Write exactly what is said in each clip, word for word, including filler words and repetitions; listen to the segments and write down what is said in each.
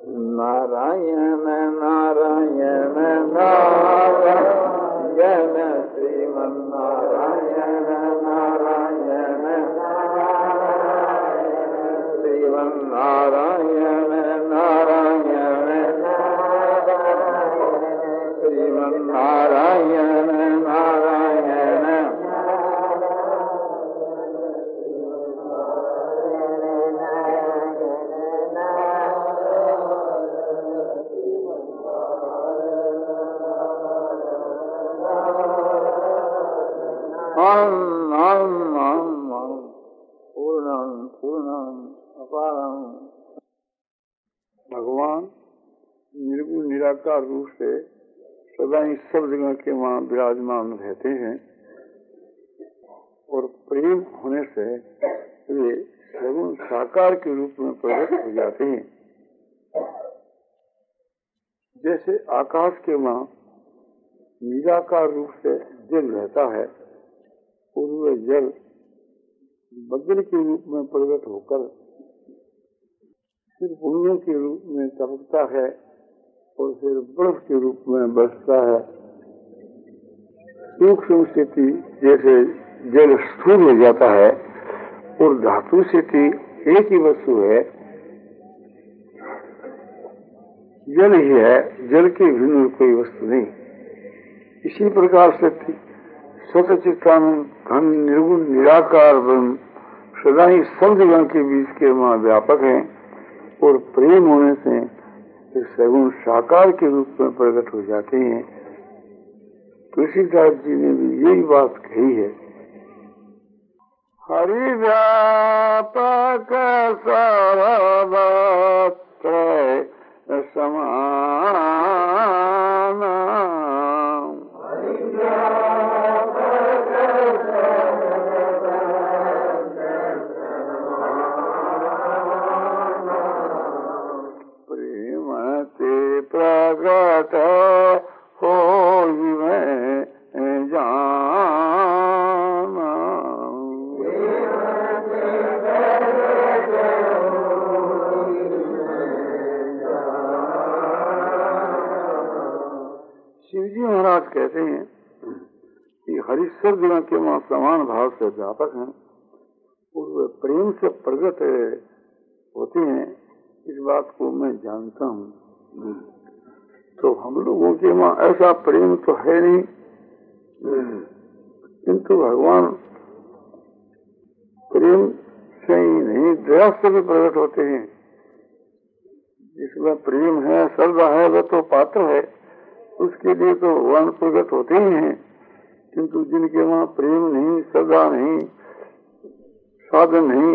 Narayan Narayan Narayan Shriman Narayan Narayan Shriman Narayan Narayan Shriman Narayan Narayan Om Om Om Om Purnam Purnam Aparam। भगवान निर्गुण निराकार रूप से सदा ही सब जगह के वहाँ विराजमान रहते हैं और प्रेम होने से वे सगुण साकार के रूप में प्रकट हो जाते हैं। जैसे आकाश के वहाँ निराकार रूप से जल रहता है और वह जल बदल के रूप में प्रकट होकर फिर बूंदों के रूप में टपकता है और फिर बर्फ के रूप में बरसता है। सूक्ष्म स्थिति जैसे जल स्थूल हो जाता है और धातु स्थिति एक ही वस्तु है, जल ही है, जल के भिन्न कोई वस्तु नहीं। इसी प्रकार से सतचित्तानंद घन निर्गुण निराकार ब्रह्म सदा ही सब जगह के बीच के वहाँ व्यापक हैं और प्रेम होने से सगुण साकार के रूप में प्रकट हो जाते हैं। तुलसीदास जी ने भी यही बात कही है। हरि व्यापक सर्वत्र समान प्रगट हो मैं जाना। शिव जी महाराज कहते हैं कि हरिश्वर जगह के वहाँ समान भाव से व्यापक हैं और वे प्रेम से प्रगट होते हैं। इस बात को मैं जानता हूँ। तो हम लोगों के वहाँ ऐसा प्रेम तो है नहीं, किंतु भगवान प्रेम से ही नहीं दया से भी प्रकट होते हैं। जिसमें प्रेम है, श्रद्धा है, वह तो पात्र है, उसके लिए तो भगवान प्रकट होते ही हैं। किंतु जिनके वहाँ प्रेम नहीं, श्रद्धा नहीं, साधन नहीं,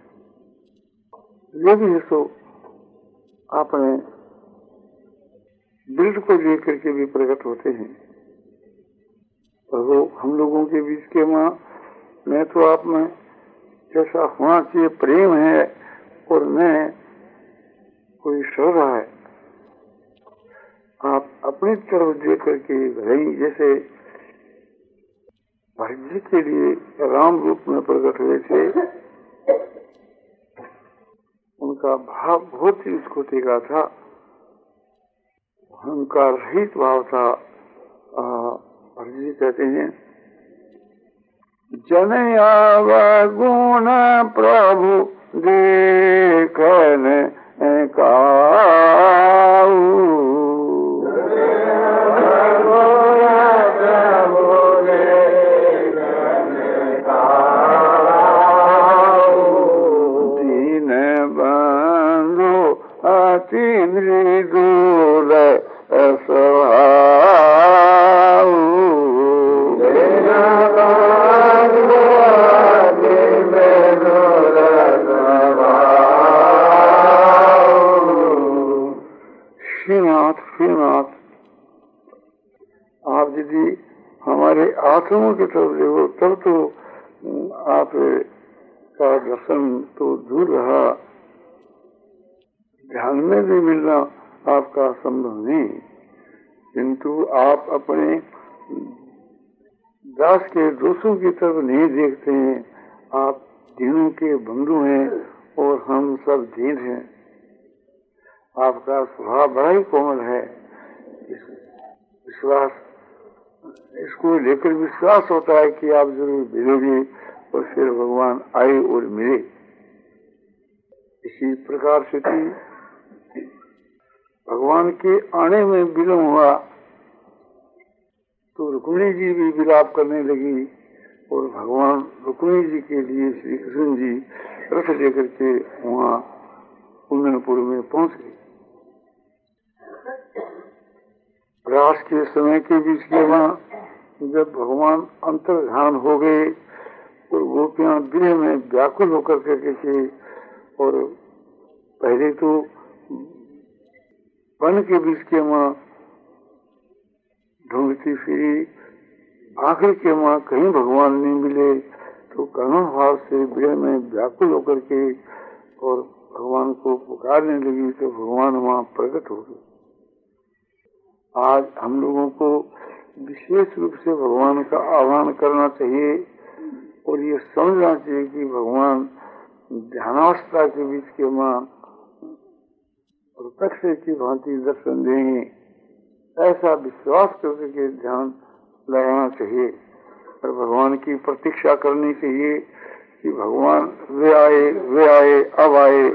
ये भी सो अपने दृढ़ को लेकर के भी प्रकट होते हैं। और वो हम लोगों के बीच के वहाँ मैं तो आप में जैसा होना चाहिए प्रेम है और मैं कोई श्रद्धा है। आप अपनी तरफ देख करके रही, जैसे भरत जी के लिए राम रूप में प्रकट हुए थे, उनका भाव बहुत ही उत्कोटि का था, अहंकार रहित भाव था। भरत जी कहते हैं जन अवगुण प्रभु देखन काऊ, दीन बंधु अति मृदुल स्वभाव, श्रीनाथ श्रीनाथ आप यदि हमारे आत्मा की तरफ देखो तब तो आप का दर्शन तो दूर रहा, ध्यान में भी मिलना आपका संभव नहीं। किंतु आप अपने दास के दोषों की तरफ नहीं देखते हैं। आप दीनों के बंधु हैं और हम सब दीन हैं। आपका स्वभाव बड़ा ही कोमल है। इस विश्वास, इसको लेकर विश्वास होता है कि आप जरूर मिलोगे और फिर भगवान आए और मिले। इसी प्रकार से थी भगवान के आने में विलम्ब हुआ तो रुक्मिणी जी भी विलाप करने लगी और भगवान रुक्मिणी जी के लिए श्री कृष्ण जी रथ लेकर के वहाँ कुंदनपुर में पहुंच गए। रास के समय के बीच के वहाँ जब भगवान अंतर्ध्यान हो गए और गोपियां विरह में व्याकुल होकर के थे और पहले तो वन के बीच के वहाँ ढूंढती फिरी, आखिर के वहाँ कहीं भगवान नहीं मिले तो करुणा भाव से विरह में व्याकुल होकर के और भगवान को पुकारने लगी तो भगवान वहाँ प्रकट हो गए। आज हम लोगों को विशेष रूप से भगवान का आह्वान करना चाहिए और ये समझना चाहिए कि भगवान ध्यानावस्था के बीच के मां प्रत्यक्ष की भांति दर्शन देंगे, ऐसा विश्वास करके के ध्यान लगाना चाहिए और भगवान की प्रतीक्षा करनी चाहिए कि भगवान वे आए वे आए अब आए।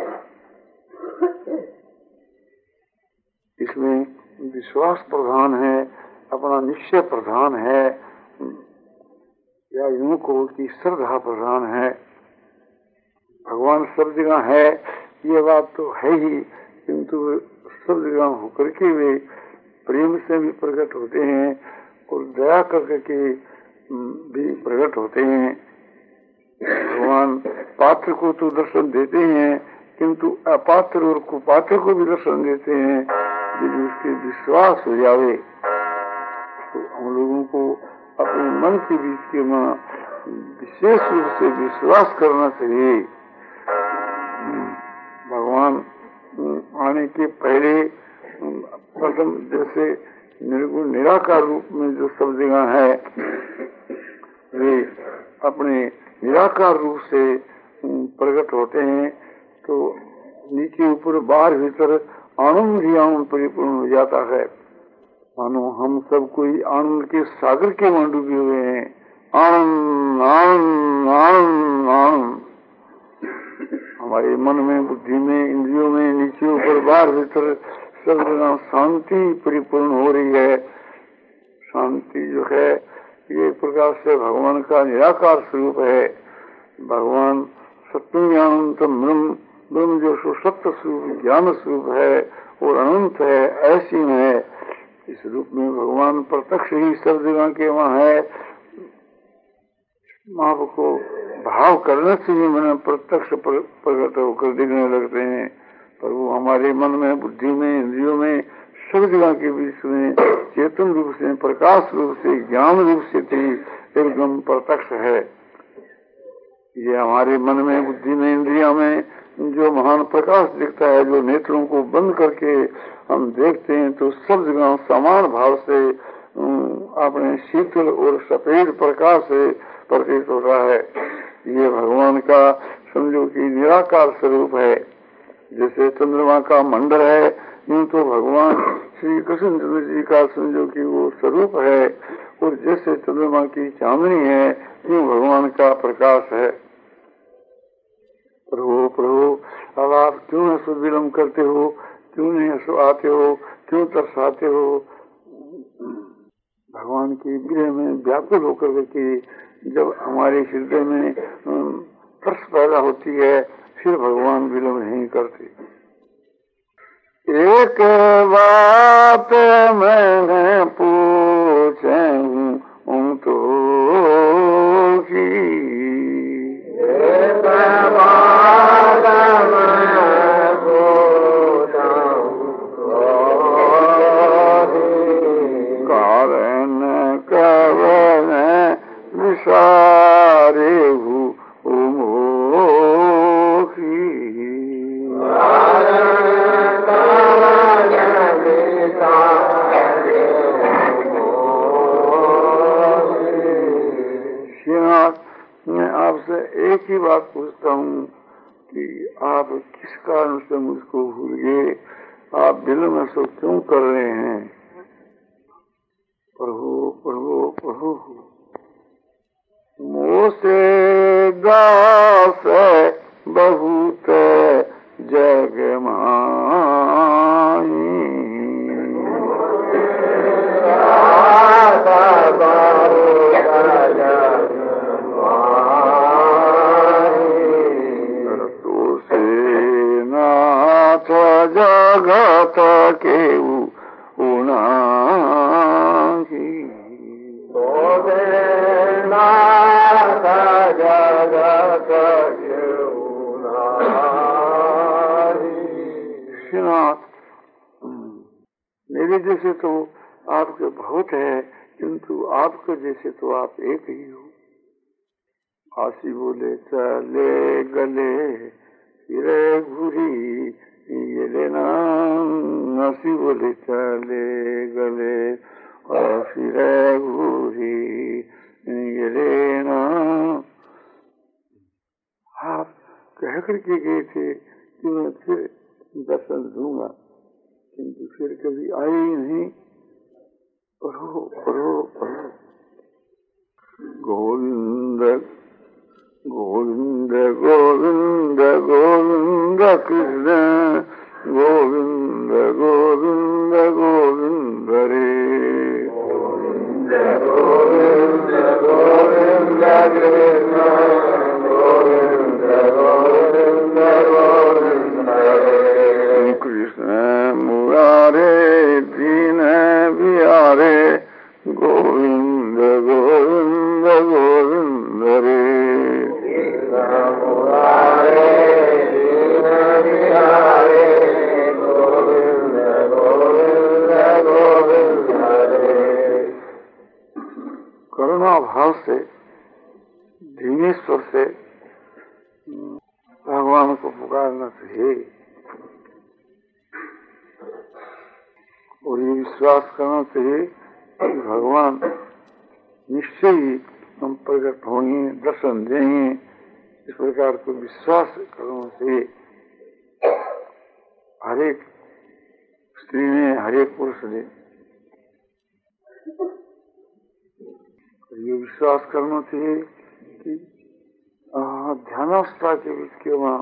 इसमें विश्वास प्रधान है, अपना निश्चय प्रधान है, या यूं कहो कि श्रद्धा प्रधान है। भगवान सब जगह है ये बात तो है ही, किंतु सब जगह होकर के वे प्रेम से भी प्रकट होते हैं और दया करके के भी प्रकट होते हैं। भगवान पात्र को तो दर्शन देते हैं किंतु अपात्र और कुपात्र को भी दर्शन देते हैं यदि उसके विश्वास हो जावे। तो हम लोगों को अपने मन के बीच के मां विशेष रूप से विश्वास करना चाहिए। भगवान आने के पहले प्रथम जैसे निर्गुण निराकार रूप में जो सब जगह है वे अपने निराकार रूप से प्रकट होते हैं तो नीचे ऊपर बाहर भीतर आनंद ही आनंद परिपूर्ण हो जाता है। मानो हम सब कोई आनंद के सागर के वहां डूबे हुए हैं। आनंद आनंद आनंद आनंद हमारे मन में, बुद्धि में, इंद्रियों में, नीचे ऊपर बाहर भीतर सब जगह शांति परिपूर्ण हो रही है। शांति जो है ये प्रकार से भगवान का निराकार स्वरूप है। भगवान सत्यम ज्ञानंतम ब्रह्म, ब्रह्म जो सत्य स्वरूप ज्ञान स्वरूप है और अनंत है, ऐसी है। इस रूप में भगवान प्रत्यक्ष ही सब जगह के वहाँ है। माप को भाव करने से ही मैंने प्रत्यक्ष प्रकट होकर दिखने लगते हैं, पर वो हमारे मन में, बुद्धि में, इंद्रियों में, सब जगह के बीच में चेतन रूप से, प्रकाश रूप से, ज्ञान रूप से थी एकदम प्रत्यक्ष है। ये हमारे मन में, बुद्धि में, इंद्रियों में जो महान प्रकाश दिखता है, जो नेत्रों को बंद करके हम देखते हैं तो सब जगह समान भाव से अपने शीतल और सफेद प्रकाश से प्रतीत हो रहा है। ये भगवान का समझो कि निराकार स्वरूप है। जैसे चंद्रमा का मंडल है, यूं तो भगवान श्री कृष्ण चंद्र जी का समझो कि वो स्वरूप है और जैसे चंद्रमा की चांदनी है यूं भगवान का प्रकाश है। प्रभु प्रभु अब आप क्यों ऐसा विलम्ब करते हो, क्यों नहीं ऐसा आते हो, क्यों तरसाते हो। भगवान के विरह में व्याकुल होकर के जब हमारे हृदय में तरस पैदा होती है फिर भगवान विलम्ब नहीं करते। एक बात मैंने पूछे हूँ तो की, एक बात मैं पूछा कारण कवन विसारे हूँ मैं आपसे एक ही बात पूछता हूँ कि आप किस कारण से मुझको भूल गए। आप विलम्ब सो क्यों कर रहे हैं? प्रभु प्रभु प्रभु मोसे दास बहुत जग माही, तो से नाथ जगत के उनाही, तो से नाथ जगत के उनाही। श्रीनाथ, मेरे जैसे तो आपके बहुत है, किंतु आपके जैसे तो आप एक ही हो। आशी बोले चले गले फिरे घूरी ये लेना, आशी बोले चले गले और फिरे घूरी ये लेना। आप कह करके गए थे कि मैं फिर दर्शन दूंगा, किंतु फिर कभी आए ही नहीं। प्रभु प्रभु प्रभु गोविंद गोविंद गोविंद गोविंद कृष्ण गोविंद गोविंद गोविंद रे, गोविंद गोविंद गोविंद कृष्ण गोविंद गोविंद गोविंद रे, कृष्ण मुरारे दीन बिहारे गोविंद गोविंद गोविंद रे, मुरारे दीन बिहारे गोविंद गोविंद गोविंद रे। करुणा भाव से धीमे स्वर से भगवान को पुकारना चाहिए और ये विश्वास करना चाहिए कि भगवान निश्चय ही हम प्रकट होंगे, दर्शन देंगे। इस प्रकार को विश्वास करना चाहिए हरेक स्त्री ने, हरेक पुरुष ने। ये विश्वास करना चाहिए कि ध्यानावस्था के बीच के वहाँ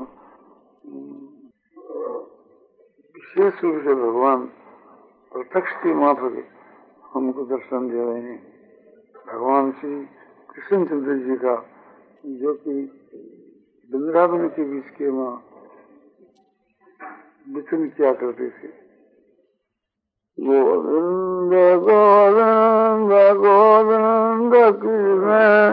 विशेष रूप से भगवान प्रत्यक्ष के मार्फत हमको दर्शन दे रहे हैं। भगवान श्री कृष्णचंद्र जी का जो कि वृंदावन के बीच के वहाँ विचरण किया करते थे। गोविंद गोविंद गोविंद कृष्ण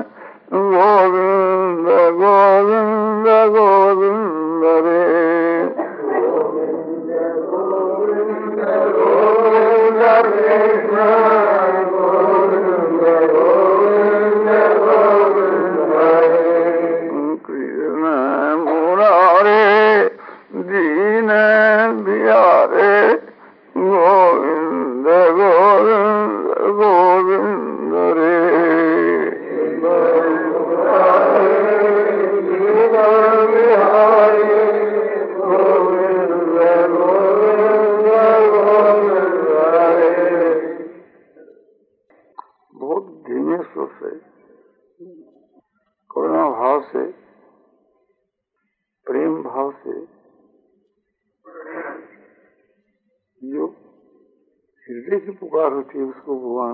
गोविंद गोविंद गोविंद रे, गोविंद गोविंद गोविंद कृष्ण गोविंद गोविंद गोविंद रे, कृष्ण मुरारे दीन बिहारे गोविंद गोविंद गोविंद रे, बहुत धीमे स्वर से करुणा भाव से प्रेम भाव से जो हृदय की पुकार होती है उसको भगवान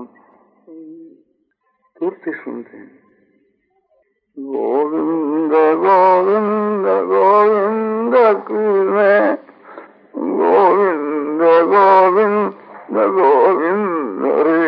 तुरंत सुनते हैं। गोविंद गोविंद गोविंद कृष्ण गोविंद गोविंद गोविंद रे,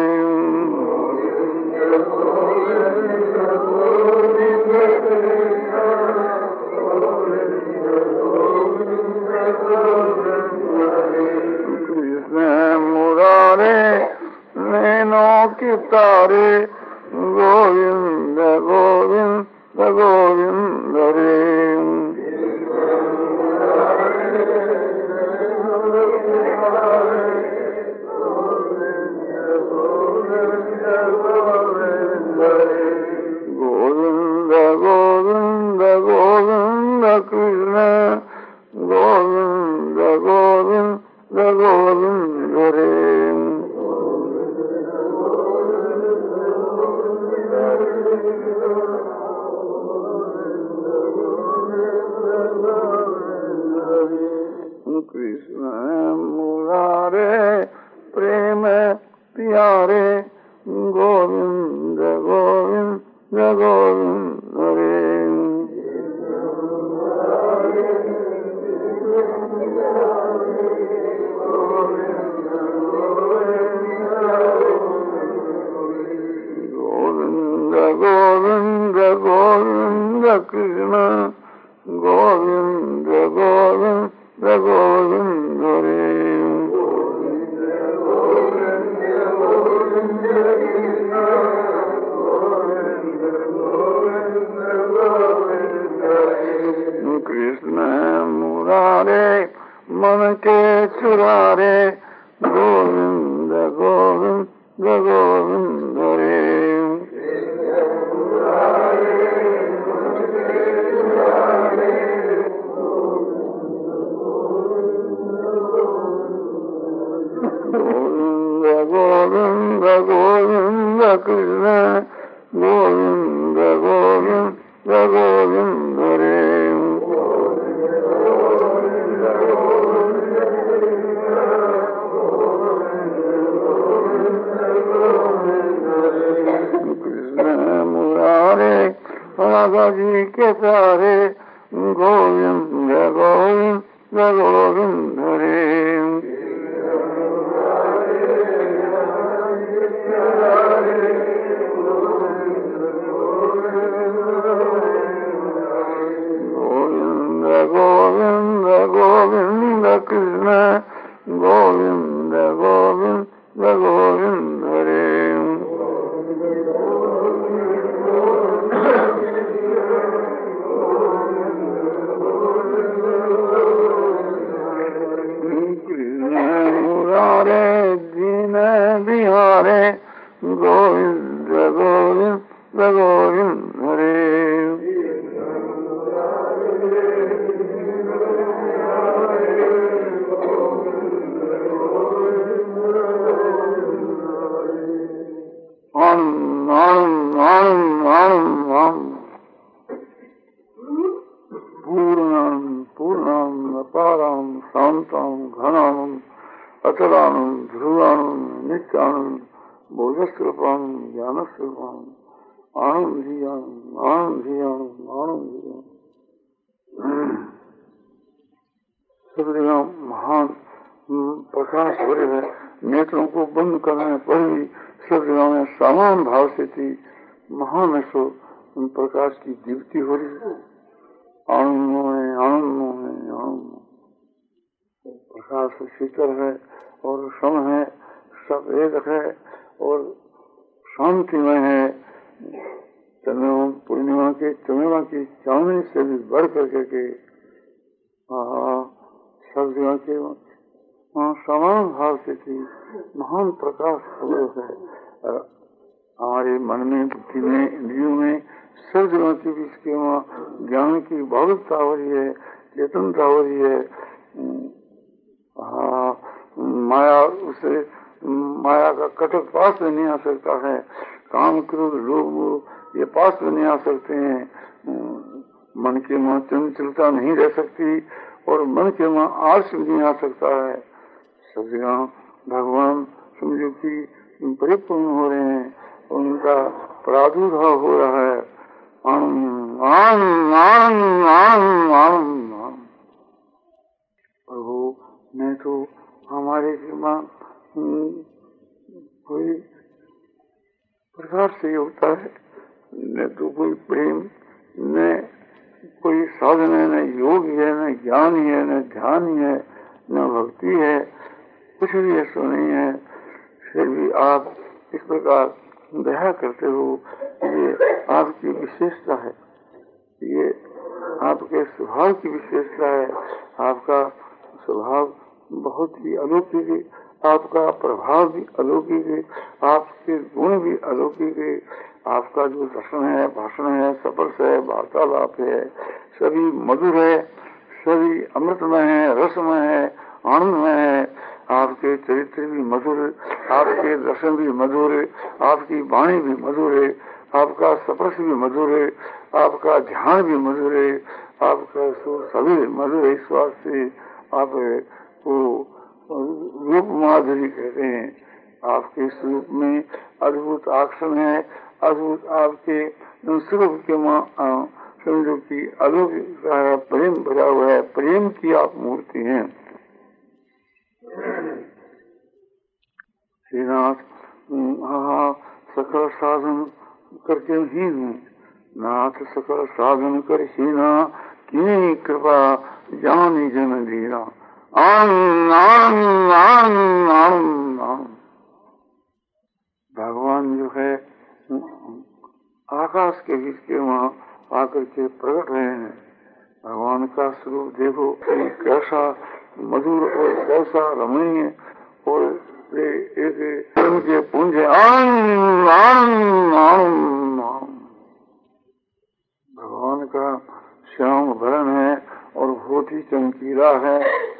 कृष्ण मुरारे नैनों की तारे गोविंद गोविंद गोविंद रे, गोविंद गोविंद गोविंद कृष्ण गोविंद गोविंद गोविंद रे। कृष्ण मुरारे प्रेम प्यारे गोविंद गोविंद गोविंद रे। गोविंद गोविंद गोविंद कृष्ण गोविंद गोविंद गोविंद रे। कृष्ण मुरारे मन के चुरारे गोविंद गोविंद गोविंद रे। गोविंद गोविंद गोविंद कृष्ण गोविंद गोविंद गोविंद रे। कृष्ण मुरारे राधा जी के प्यारे गोविंद गोविंद गोविंद रे। गोविंद गोविंद गोविंद कृष्ण गोविंद गोविंद गोविंद रे। कृष्ण मुरारे दीन बिहारे गोविंद गोविंद गोविंद रे। आनंद आनंद आनंद आनंद आनंद पूर्णानंद पूर्णानंद अपारानंद शांतानंद घनानंद अचलानंद ध्रुवानंद नित्यानंद बोधस्वरूपानंद ज्ञानस्वरूपानंद आनंद ही आनंद आनंद ही आनंद आनंद ही आनंद। सदगुरु महान प्रकाश भरे है, नेत्रों को बंद करने पर भी सदगुरु में समान भाव से थी महान सो उन प्रकाश की दीप्ति हो रही है। आनंदों में आनंदों में आनंद प्रकाश शीतल है और सम है, सब एक है और शांतिमय है। पूर्णिमा के चंद्रमा की चांदनी से भी बढ़ करके के सब जगह के वहाँ समान भाव से थी महान प्रकाश है। हमारे मन में, बुद्धि में, इंद्रियों में सब जगह के बीच के वहाँ ज्ञान की भावुकता हो रही है, चेतनता हो रही है। हाँ, माया उसे माया का कटक पास में नहीं आ सकता है। काम क्रोध लोभ ये पास में नहीं आ सकते हैं। मन के वहाँ चंचलता नहीं रह सकती और मन के वहाँ आलस नहीं आ सकता है। सब जगह भगवान समझो कि परिपूर्ण हो रहे हैं, उनका प्रादुर्भाव हो रहा है। आनंद आनंद आनंद आनंद आनंद। प्रभु मैं तो हमारे जीवन कोई प्रकार से होता है, न तो कोई प्रेम, न कोई साधन है, न योग है, न ज्ञान है, न ध्यान है, न भक्ति है, कुछ भी ऐसा नहीं है। फिर भी आप इस प्रकार दया करते हो, ये आपकी विशेषता है, ये आपके स्वभाव की विशेषता है। आपका स्वभाव बहुत ही अलौकिक है, आपका प्रभाव भी अलौकिक है, आपके गुण भी अलौकिक है। आपका जो दर्शन है, भाषण है, स्पर्श है, वार्तालाप है, सभी मधुर है, सभी अमृतमय है, रसमय है, आनंदमय है। आपके चरित्र भी मधुर, आपके दर्शन भी मधुर, आपकी वाणी भी मधुर है, आपका स्पर्श भी मधुर है, आपका ध्यान भी मधुर है, आपका सभी मधुर है। इस वास्ते आप वो रूप माधुरी कहते हैं। आपके स्वरूप में अद्भुत आकर्षण है, अद्भुत आपके स्वरूप के मां समझो की अलौकिक प्रेम भरा हुआ है, प्रेम की आप मूर्ति हैं। श्रीनाथ हाँ सकल साधन करके ही हूँ, नाथ सकल साधन कर ही ना की कृपा जानी जन दीना। आनंद आनंद आनंद आनंद आनंद। भगवान जो है आकाश के बीच के वहाँ आकर के प्रकट रहे हैं। भगवान का स्वरूप देखो कि कैसा मधुर और कैसा रमणीय और एक के पुंज आनंद आनंद आनंद। भगवान का श्याम वर्ण है और बहुत ही चमकीला है,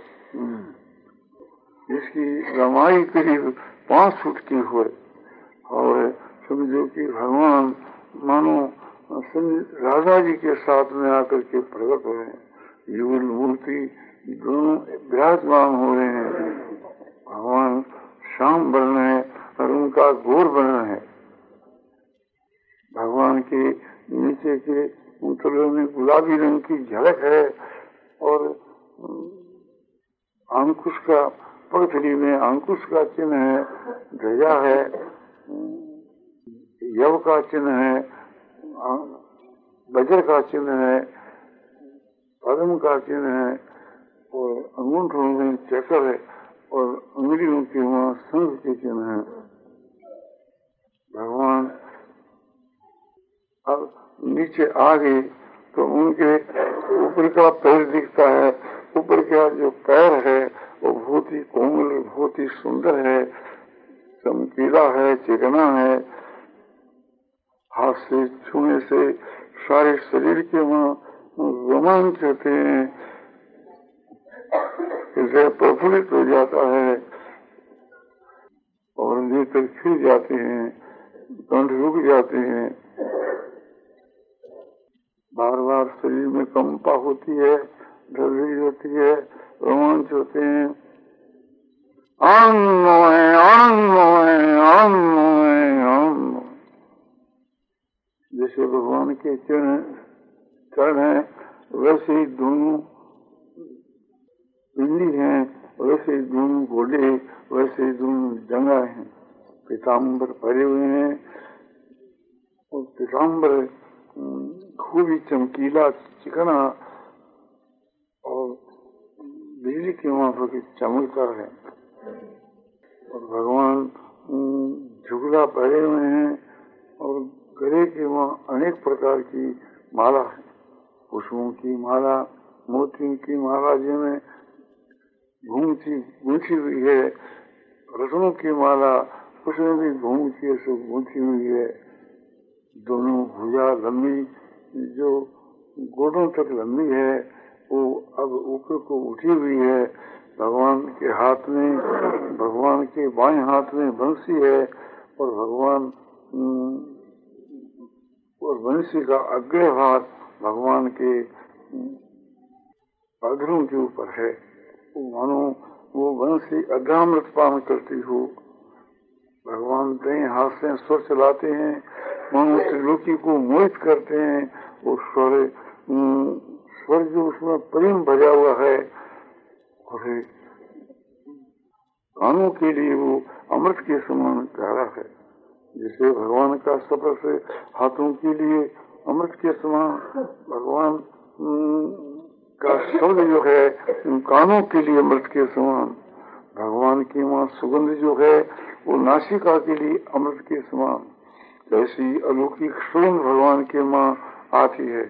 जिसकी लंबाई करीब पांच फुट की हुए और समझो कि भगवान मानो राधा जी के साथ में आकर के प्रकट हो रहे हैं। युगल मूर्ति दोनों विराजमान हो रहे हैं। भगवान श्याम वर्ण है और उनका गोर वर्ण है। भगवान के नीचे के उतलों में गुलाबी रंग की झलक है और अंकुश का पगथली में अंकुश का चिन्ह है, ध्वजा है, यव का चिन्ह है, वज्र का चिन्ह है, पद्म का चिन्ह है और अंगूठों में चक्र है और उंगलियों के वहाँ शंख के चिन्ह है। भगवान अब नीचे आ गए तो उनके ऊपर का पैर दिखता है। ऊपर का जो पैर है वो बहुत ही कोमल, बहुत ही सुंदर है, चमकीला है, चिकना है। हाथ से छूने से सारे शरीर के वहाँ रोमांच होते हैं, हृदय प्रफुल्लित हो जाता है और नेत्र खिल जाते हैं, कंठ रुक जाते हैं, बार बार शरीर में कंपा होती है, धड़धड़ी होती है, रोमांच होते हैं। आनंद है, आनंद है, आनंद है, आनंद। जैसे भगवान के चरण चरण है वैसे ही दोनों पिंडी हैं, वैसे ही दोनों गोले, वैसे ही दोनों जंगा हैं। पीताम्बर पहरे हुए हैं और पीताम्बर खूब ही चमकीला, चिकना और बिजली के वहां पर चमकता है। और भगवान झुगला पहरे हुए हैं और गले के वहाँ अनेक प्रकार की माला है, पुष्पों की माला, मोतियों की माला जिनमें घूमती गूंथी हुई है, रत्नों की माला उसमें भी घूमती है, सब गूंथी हुई है। दोनों भुजा लंबी, जो गोडों तक लंबी है, वो अब ऊपर को उठी हुई है। भगवान के हाथ में, भगवान के बाएं हाथ में बंसी है और भगवान और बंसी का अग्र हाथ भगवान के अधरों के ऊपर है। मानो वो बंसी अग्रामृत पान करती हो। भगवान दाएं हाथ से स्वर चलाते हैं, मानो त्रिलोकी को मोहित करते हैं। वो स्वर स्वर जो उसमें प्रेम भरा हुआ है और कानों के लिए वो अमृत के समान प्यारा है। जैसे भगवान का स्पर्श हाथों के लिए अमृत के समान, भगवान का शब्द जो है कानों के लिए अमृत के समान, भगवान की वहाँ सुगंध जो है वो नासिका के लिए अमृत के समान। ऐसी अलौकिक सुगंध भगवान के माँ आती है।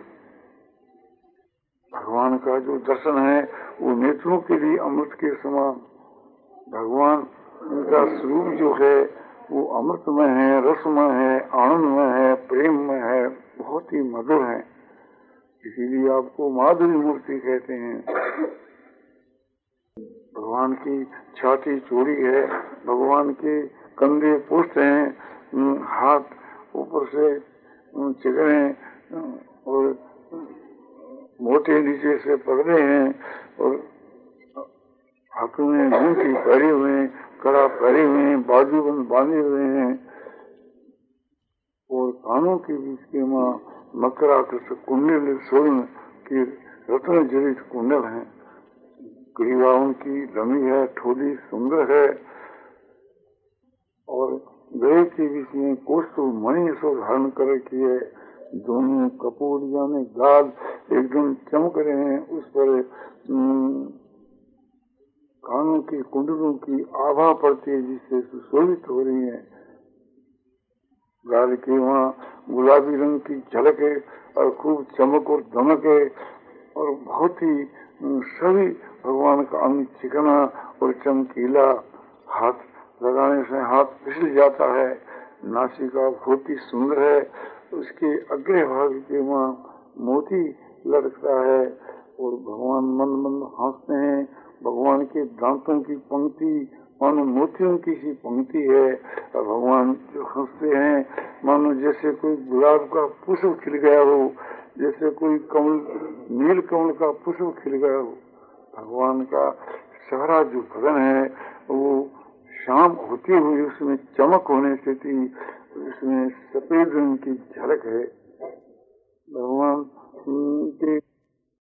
भगवान का जो दर्शन है वो नेत्रों के लिए अमृत के समान। भगवान उनका स्वरूप जो है वो अमृतमय है, रसमय है, आनंदमय है, प्रेममय है, बहुत ही मधुर है। इसीलिए आपको माधुरी मूर्ति कहते हैं। भगवान भगवान की छाती चौड़ी है, भगवान के कंधे पुष्ट हैं, हाथ ऊपर से चिकने और मोटे नीचे से पकड़े हैं, और हाथों में घंटी पहरे हुए हैं, कड़ा पहरे हुए हैं, बाजूबंद बांधे हुए हैं, और कानों के बीच के माँ मकराकृत कुंडल स्वर्ण की रत्न जड़ित कुंडल है। ग्रीवा उनकी लंबी है, ठोली सुंदर है, और गले के बीच में कोष्ठ मणि सो धारण कर रखी है। दोनों कपूर यानी गाल एकदम चमक रहे हैं, उस पर कानों की कुंडलों की आभा पड़ती है जिससे सुशोभित हो रही है। गाल की वहाँ गुलाबी रंग की झलक है और खूब चमक और दमक है, और बहुत ही सभी भगवान का अंग चिकना और चमकीला, हाथ लगाने से हाथ फिसल जाता है। नासिका बहुत ही सुंदर है, उसके अग्र भाग के वहाँ मोती लटकता है, और भगवान मंद मंद हंसते हैं। भगवान के दांतों की पंक्ति मानो मोतियों की सी पंक्ति है, और भगवान जो हंसते हैं मानो जैसे कोई गुलाब का पुष्प खिल गया हो, जैसे कोई कमल नील कमल का पुष्प खिल गया हो। भगवान का सारा जो बदन है वो शाम होती हुई उसमें चमक होने से थी, उसमें सफेद रंग की झलक है। भगवान के